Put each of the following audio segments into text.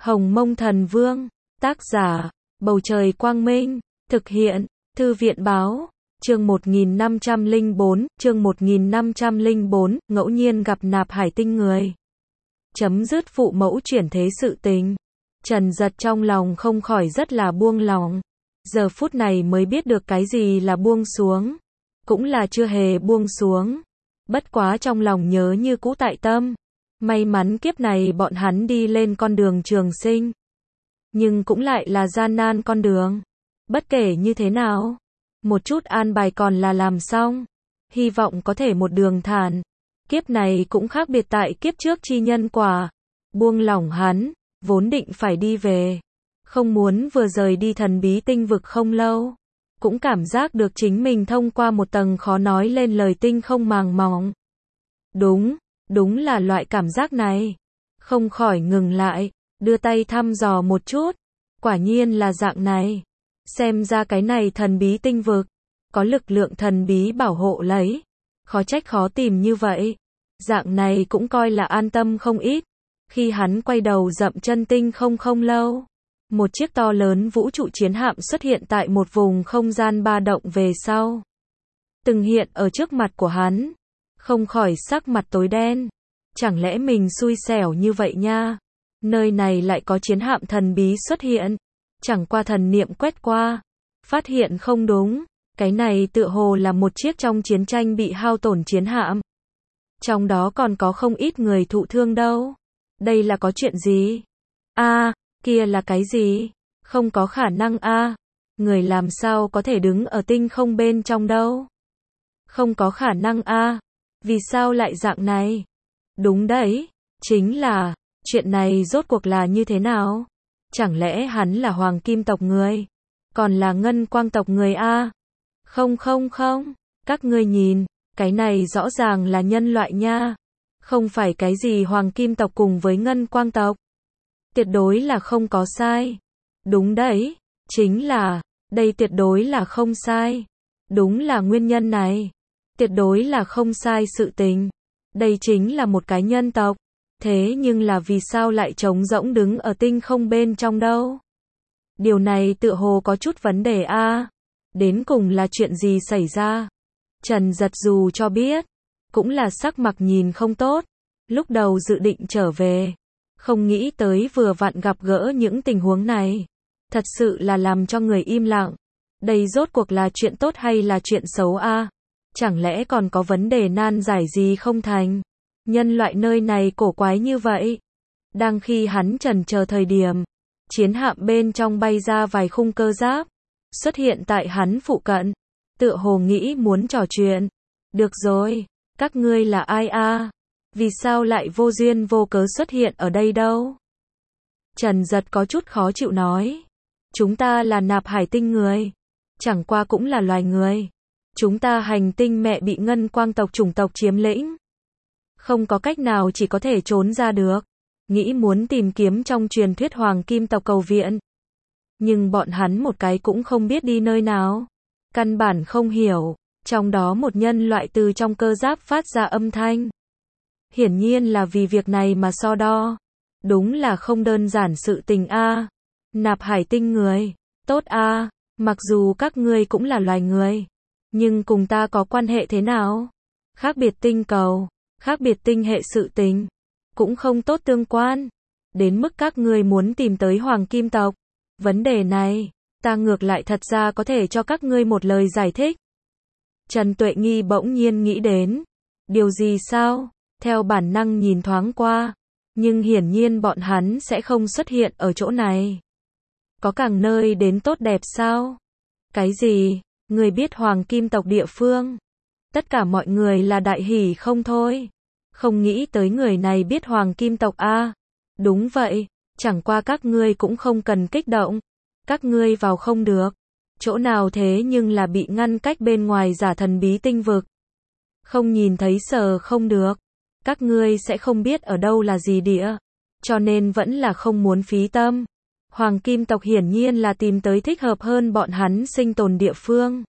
Hồng Mông Thần Vương, tác giả, Bầu Trời Quang Minh, thực hiện, Thư viện Báo, chương 1504, ngẫu nhiên gặp Nạp Hải Tinh người. Chấm dứt phụ mẫu chuyển thế sự tình. Trần Giật trong lòng không khỏi rất là buông lòng. Giờ phút này mới biết được cái gì là buông xuống. Cũng là chưa hề buông xuống. Bất quá trong lòng nhớ như cũ tại tâm. May mắn kiếp này bọn hắn đi lên con đường trường sinh. Nhưng cũng lại là gian nan con đường. Bất kể như thế nào, một chút an bài còn là làm xong. Hy vọng có thể một đường thản. Kiếp này cũng khác biệt tại kiếp trước chi nhân quả. Buông lỏng hắn, vốn định phải đi về. Không muốn vừa rời đi thần bí tinh vực không lâu. Cũng cảm giác được chính mình thông qua một tầng khó nói lên lời tinh không màng mỏng. Đúng là loại cảm giác này. Không khỏi ngừng lại, đưa tay thăm dò một chút. Quả nhiên là dạng này. Xem ra cái này thần bí tinh vực, có lực lượng thần bí bảo hộ lấy. Khó trách khó tìm như vậy. Dạng này cũng coi là an tâm không ít. Khi hắn quay đầu dậm chân tinh không lâu. Một chiếc to lớn vũ trụ chiến hạm xuất hiện tại một vùng không gian ba động về sau. Từng hiện ở trước mặt của hắn. Không khỏi sắc mặt tối đen. Chẳng lẽ mình xui xẻo như vậy nha? Nơi này lại có chiến hạm thần bí xuất hiện. Chẳng qua thần niệm quét qua. Phát hiện không đúng. Cái này tựa hồ là một chiếc trong chiến tranh bị hao tổn chiến hạm. Trong đó còn có không ít người thụ thương đâu. Đây là có chuyện gì? Kia là cái gì? Không có khả năng Người làm sao có thể đứng ở tinh không bên trong đâu? Không có khả năng Vì sao lại dạng này? Đúng đấy, chính là, chuyện này rốt cuộc là như thế nào? Chẳng lẽ hắn là hoàng kim tộc người? Còn là ngân quang tộc người Không, các ngươi nhìn, cái này rõ ràng là nhân loại nha. Không phải cái gì hoàng kim tộc cùng với ngân quang tộc. Tuyệt đối là không có sai. Đúng đấy, chính là, đây tuyệt đối là không sai. Đúng là nguyên nhân này. Tuyệt đối là không sai sự tình. Đây chính là một cái nhân tộc. Thế nhưng là vì sao lại trống rỗng đứng ở tinh không bên trong đâu? Điều này tựa hồ có chút vấn đề Đến cùng là chuyện gì xảy ra? Trần Giật dù cho biết, cũng là sắc mặt nhìn không tốt. Lúc đầu dự định trở về. Không nghĩ tới vừa vặn gặp gỡ những tình huống này. Thật sự là làm cho người im lặng. Đây rốt cuộc là chuyện tốt hay là chuyện xấu Chẳng lẽ còn có vấn đề nan giải gì không thành? Nhân loại nơi này cổ quái như vậy. Đang khi hắn chần chờ thời điểm, chiến hạm bên trong bay ra vài khung cơ giáp, xuất hiện tại hắn phụ cận, tựa hồ nghĩ muốn trò chuyện. Được rồi, các ngươi là ai Vì sao lại vô duyên vô cớ xuất hiện ở đây đâu? Trần Giật có chút khó chịu nói. Chúng ta là Nạp Hải Tinh người. Chẳng qua cũng là loài người. Chúng ta hành tinh mẹ bị ngân quang tộc chủng tộc chiếm lĩnh. Không có cách nào chỉ có thể trốn ra được. Nghĩ muốn tìm kiếm trong truyền thuyết hoàng kim tộc cầu viện. Nhưng bọn hắn một cái cũng không biết đi nơi nào. Căn bản không hiểu. Trong đó một nhân loại từ trong cơ giáp phát ra âm thanh. Hiển nhiên là vì việc này mà so đo. Đúng là không đơn giản sự tình Nạp Hải Tinh người. Tốt mặc dù các ngươi cũng là loài người. Nhưng cùng ta có quan hệ thế nào? Khác biệt tinh cầu, khác biệt tinh hệ sự tình. Cũng không tốt tương quan. Đến mức các ngươi muốn tìm tới hoàng kim tộc. Vấn đề này, ta ngược lại thật ra có thể cho các ngươi một lời giải thích. Trần Tuệ Nghi bỗng nhiên nghĩ đến. Điều gì sao? Theo bản năng nhìn thoáng qua. Nhưng hiển nhiên bọn hắn sẽ không xuất hiện ở chỗ này. Có càng nơi đến tốt đẹp sao? Cái gì? Người biết hoàng kim tộc địa phương? Tất cả mọi người là đại hỉ không thôi. Không nghĩ tới người này biết hoàng kim tộc Đúng vậy, chẳng qua các ngươi cũng không cần kích động. Các ngươi vào không được. Chỗ nào thế nhưng là bị ngăn cách bên ngoài giả thần bí tinh vực. Không nhìn thấy sờ không được. Các ngươi sẽ không biết ở đâu là gì địa. Cho nên vẫn là không muốn phí tâm. Hoàng kim tộc hiển nhiên là tìm tới thích hợp hơn bọn hắn sinh tồn địa phương.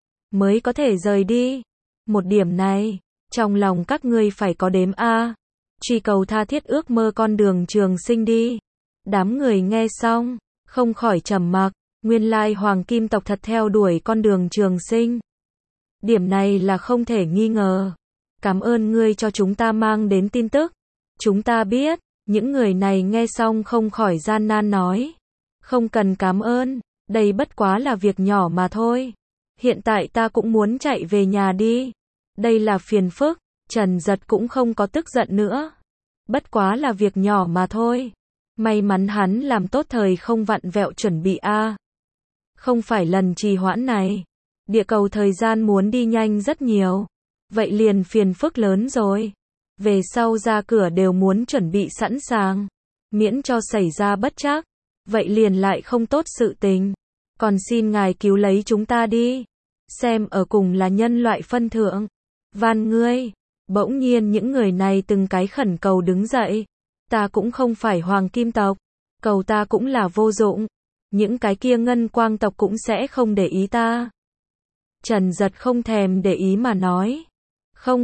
Mới có thể rời đi. Một điểm này, trong lòng các ngươi phải có đếm truy cầu tha thiết ước mơ con đường trường sinh đi. Đám người nghe xong, không khỏi trầm mặc, nguyên lai Hoàng Kim tộc thật theo đuổi con đường trường sinh. Điểm này là không thể nghi ngờ. Cảm ơn ngươi cho chúng ta mang đến tin tức. Chúng ta biết, những người này nghe xong không khỏi gian nan nói. Không cần cảm ơn, đây bất quá là việc nhỏ mà thôi. Hiện tại ta cũng muốn chạy về nhà đi. Đây là phiền phức, Trần Giật cũng không có tức giận nữa. Bất quá là việc nhỏ mà thôi. May mắn hắn làm tốt thời không vặn vẹo chuẩn bị a. Không phải lần trì hoãn này. Địa cầu thời gian muốn đi nhanh rất nhiều. Vậy liền phiền phức lớn rồi. Về sau ra cửa đều muốn chuẩn bị sẵn sàng. Miễn cho xảy ra bất trắc. Vậy liền lại không tốt sự tình. Còn xin ngài cứu lấy chúng ta đi. Xem ở cùng là nhân loại phân thượng. Van ngươi. Bỗng nhiên những người này từng cái khẩn cầu đứng dậy. Ta cũng không phải Hoàng Kim tộc. Cầu ta cũng là vô dụng. Những cái kia Ngân Quang tộc cũng sẽ không để ý ta. Trần Giật không thèm để ý mà nói. Không,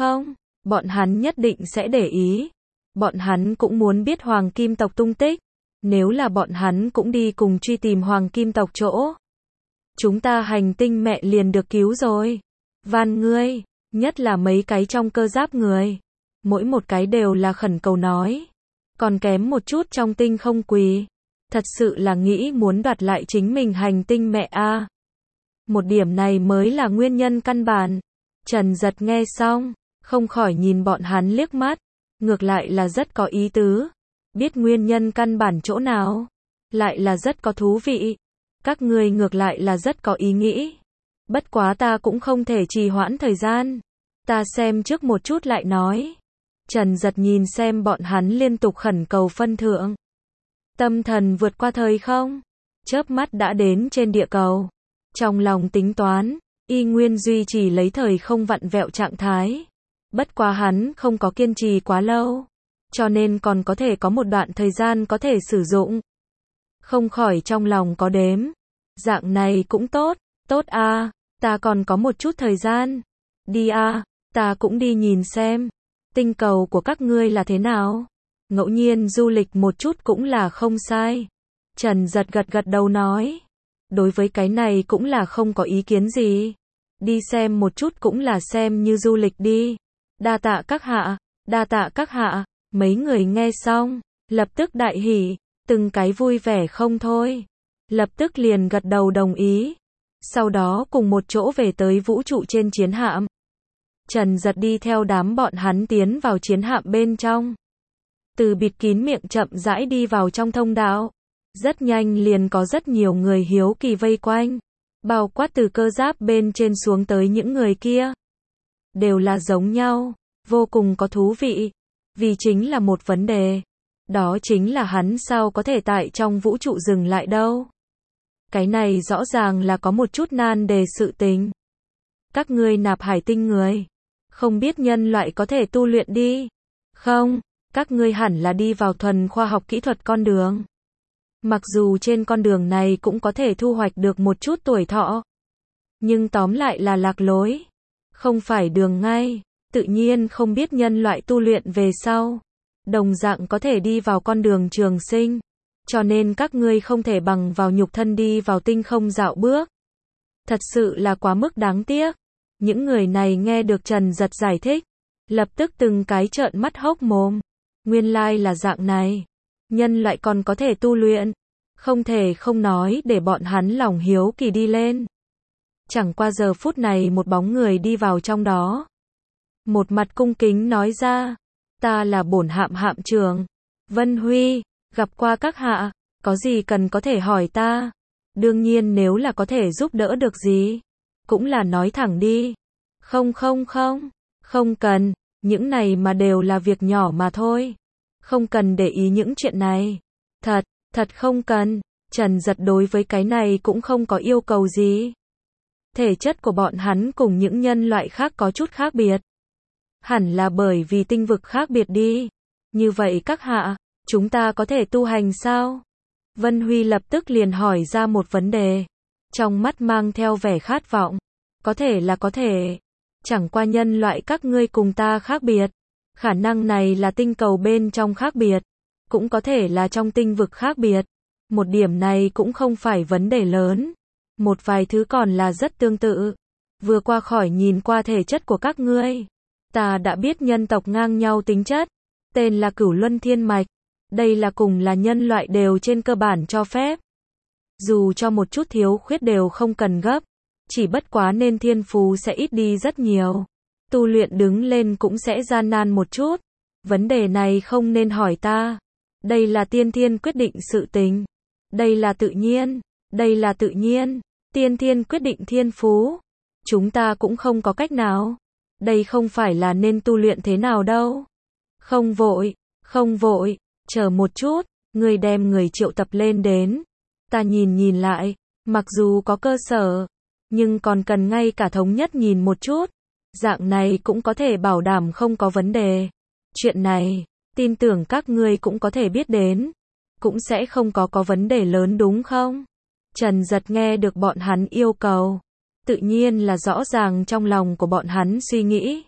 bọn hắn nhất định sẽ để ý. Bọn hắn cũng muốn biết Hoàng Kim tộc tung tích. Nếu là bọn hắn cũng đi cùng truy tìm Hoàng Kim tộc chỗ. Chúng ta hành tinh mẹ liền được cứu rồi. Van ngươi, nhất là mấy cái trong cơ giáp người. Mỗi một cái đều là khẩn cầu nói. Còn kém một chút trong tinh không quỳ. Thật sự là nghĩ muốn đoạt lại chính mình hành tinh mẹ a. Một điểm này mới là nguyên nhân căn bản. Trần Giật nghe xong, không khỏi nhìn bọn hắn liếc mắt. Ngược lại là rất có ý tứ. Biết nguyên nhân căn bản chỗ nào. Lại là rất có thú vị. Các ngươi ngược lại là rất có ý nghĩ. Bất quá ta cũng không thể trì hoãn thời gian. Ta xem trước một chút lại nói. Trần Giật nhìn xem bọn hắn liên tục khẩn cầu phân thượng. Tâm thần vượt qua thời không. Chớp mắt đã đến trên địa cầu. Trong lòng tính toán, y nguyên duy trì lấy thời không vặn vẹo trạng thái. Bất quá hắn không có kiên trì quá lâu. Cho nên còn có thể có một đoạn thời gian có thể sử dụng. Không khỏi trong lòng có đếm. Dạng này cũng tốt, tốt a, ta còn có một chút thời gian. Đi a, ta cũng đi nhìn xem. Tinh cầu của các ngươi là thế nào? Ngẫu nhiên du lịch một chút cũng là không sai. Trần Giật gật đầu nói. Đối với cái này cũng là không có ý kiến gì. Đi xem một chút cũng là xem như du lịch đi. Đa tạ các hạ, đa tạ các hạ. Mấy người nghe xong, lập tức đại hỉ, từng cái vui vẻ không thôi. Lập tức liền gật đầu đồng ý. Sau đó cùng một chỗ về tới vũ trụ trên chiến hạm. Trần Giật đi theo đám bọn hắn tiến vào chiến hạm bên trong. Từ bịt kín miệng chậm rãi đi vào trong thông đạo. Rất nhanh liền có rất nhiều người hiếu kỳ vây quanh. Bao quát từ cơ giáp bên trên xuống tới những người kia. Đều là giống nhau, vô cùng có thú vị. Vì chính là một vấn đề. Đó chính là hắn sao có thể tại trong vũ trụ dừng lại đâu. Cái này rõ ràng là có một chút nan đề sự tình. Các ngươi nạp hải tinh người. Không biết nhân loại có thể tu luyện đi. Không, các ngươi hẳn là đi vào thuần khoa học kỹ thuật con đường. Mặc dù trên con đường này cũng có thể thu hoạch được một chút tuổi thọ. Nhưng tóm lại là lạc lối. Không phải đường ngay. Tự nhiên không biết nhân loại tu luyện về sau. Đồng dạng có thể đi vào con đường trường sinh. Cho nên các ngươi không thể bằng vào nhục thân đi vào tinh không dạo bước. Thật sự là quá mức đáng tiếc. Những người này nghe được Trần Giật giải thích. Lập tức từng cái trợn mắt hốc mồm. Nguyên lai là dạng này. Nhân loại còn có thể tu luyện. Không thể không nói để bọn hắn lòng hiếu kỳ đi lên. Chẳng qua giờ phút này một bóng người đi vào trong đó. Một mặt cung kính nói ra. Ta là bổn hạm hạm trưởng. Vân Huy, gặp qua các hạ. Có gì cần có thể hỏi ta. Đương nhiên nếu là có thể giúp đỡ được gì. Cũng là nói thẳng đi. Không cần. Những này mà đều là việc nhỏ mà thôi. Không cần để ý những chuyện này. Thật không cần. Trần Giật đối với cái này cũng không có yêu cầu gì. Thể chất của bọn hắn cùng những nhân loại khác có chút khác biệt. Hẳn là bởi vì tinh vực khác biệt đi. Như vậy các hạ, chúng ta có thể tu hành sao? Vân Huy lập tức liền hỏi ra một vấn đề. Trong mắt mang theo vẻ khát vọng. Có thể là có thể. Chẳng qua nhân loại các ngươi cùng ta khác biệt. Khả năng này là tinh cầu bên trong khác biệt. cũng có thể là trong tinh vực khác biệt. Một điểm này cũng không phải vấn đề lớn. Một vài thứ còn là rất tương tự. Vừa qua khỏi nhìn qua thể chất của các ngươi, ta đã biết nhân tộc ngang nhau tính chất. Tên là Cửu Luân Thiên Mạch. Đây là cùng là nhân loại đều trên cơ bản cho phép. Dù cho một chút thiếu khuyết đều không cần gấp. Chỉ bất quá nên thiên phú sẽ ít đi rất nhiều. Tu luyện đứng lên cũng sẽ gian nan một chút. Vấn đề này không nên hỏi ta. Đây là tiên thiên quyết định sự tình. Đây là tự nhiên. Đây là tự nhiên. Tiên thiên quyết định thiên phú. Chúng ta cũng không có cách nào. Đây không phải là nên tu luyện thế nào đâu. Không vội, không vội, chờ một chút, ngươi đem người triệu tập lên đến. Ta nhìn lại, mặc dù có cơ sở, nhưng còn cần ngay cả thống nhất nhìn một chút. Dạng này cũng có thể bảo đảm không có vấn đề. Chuyện này, tin tưởng các ngươi cũng có thể biết đến. Cũng sẽ không có vấn đề lớn đúng không? Trần Giật nghe được bọn hắn yêu cầu. Tự nhiên là rõ ràng trong lòng của bọn hắn suy nghĩ.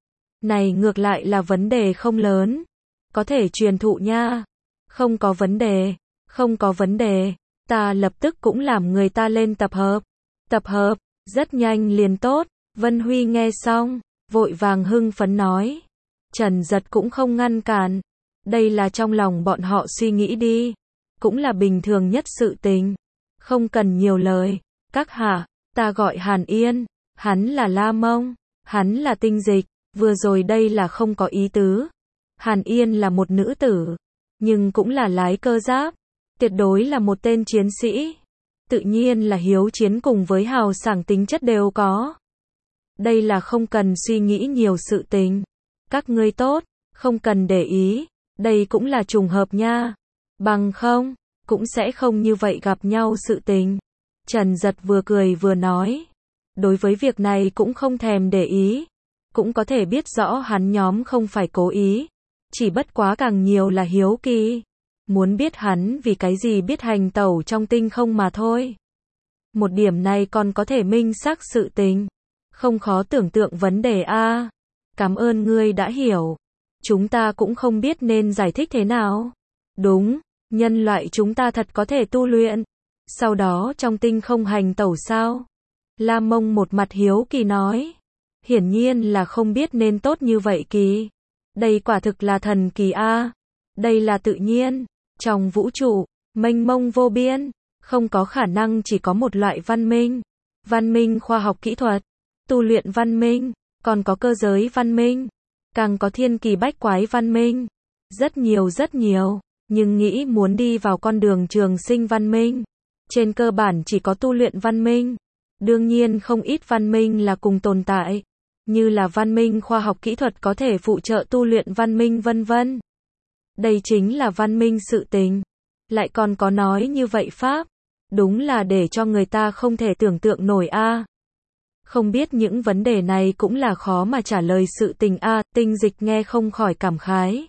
Này ngược lại là vấn đề không lớn. Có thể truyền thụ nha. Không có vấn đề. Không có vấn đề. Ta lập tức cũng làm người ta lên tập hợp. Tập hợp. Rất nhanh liền tốt. Vân Huy nghe xong. Vội vàng hưng phấn nói. Trần Giật cũng không ngăn cản. Đây là trong lòng bọn họ suy nghĩ đi. Cũng là bình thường nhất sự tình. Không cần nhiều lời. Các hạ. Ta gọi Hàn Yên. Hắn là La Mông. Hắn là tinh dịch. Vừa rồi đây là không có ý tứ. Hàn Yên là một nữ tử. Nhưng cũng là lái cơ giáp. Tuyệt đối là một tên chiến sĩ. Tự nhiên là hiếu chiến cùng với hào sảng tính chất đều có. Đây là không cần suy nghĩ nhiều sự tình. Các ngươi tốt. Không cần để ý. Đây cũng là trùng hợp nha. Bằng không, cũng sẽ không như vậy gặp nhau sự tình. Trần Giật vừa cười vừa nói. Đối với việc này cũng không thèm để ý. Cũng có thể biết rõ hắn nhóm không phải cố ý. Chỉ bất quá càng nhiều là hiếu kỳ. Muốn biết hắn vì cái gì biết hành tẩu trong tinh không mà thôi. Một điểm này còn có thể minh xác sự tình. Không khó tưởng tượng vấn đề a. Cảm ơn ngươi đã hiểu. Chúng ta cũng không biết nên giải thích thế nào. Đúng, nhân loại chúng ta thật có thể tu luyện. Sau đó trong tinh không hành tẩu sao? La Mông một mặt hiếu kỳ nói. Hiển nhiên là không biết nên tốt như vậy kỳ. Đây quả thực là thần kỳ a. Đây là tự nhiên. Trong vũ trụ, mênh mông vô biên, không có khả năng chỉ có một loại văn minh. Văn minh khoa học kỹ thuật, tu luyện văn minh, còn có cơ giới văn minh, càng có thiên kỳ bách quái văn minh. Rất nhiều, nhưng nghĩ muốn đi vào con đường trường sinh văn minh. Trên cơ bản chỉ có tu luyện văn minh. Đương nhiên không ít văn minh là cùng tồn tại. Như là văn minh khoa học kỹ thuật có thể phụ trợ tu luyện văn minh vân vân. Đây chính là văn minh sự tình. Lại còn có nói như vậy pháp. Đúng là để cho người ta không thể tưởng tượng nổi a. Không biết những vấn đề này cũng là khó mà trả lời sự tình a. Tinh dịch nghe không khỏi cảm khái.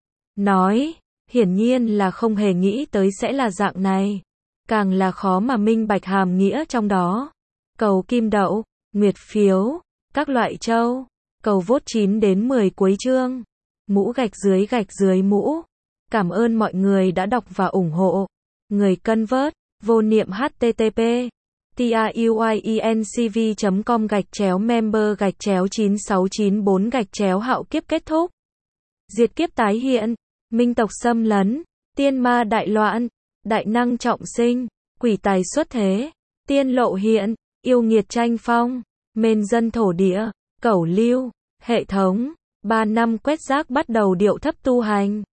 Nói, hiển nhiên là không hề nghĩ tới sẽ là dạng này. Càng là khó mà minh bạch hàm nghĩa trong đó. Cầu kim đậu, nguyệt phiếu, các loại châu, cầu vote 9 đến 10 cuối chương. Mũ gạch dưới mũ. Cảm ơn mọi người đã đọc và ủng hộ. Người cân vớt, vô niệm http tiuyecv.com/member/9694 hạo kiếp kết thúc. Diệt kiếp tái hiện, minh tộc xâm lấn, tiên ma đại loạn, đại năng trọng sinh, quỷ tài xuất thế, tiên lộ hiện, yêu nghiệt tranh phong, mên dân thổ địa, cẩu lưu, hệ thống, 3 năm quét rác bắt đầu điệu thấp tu hành.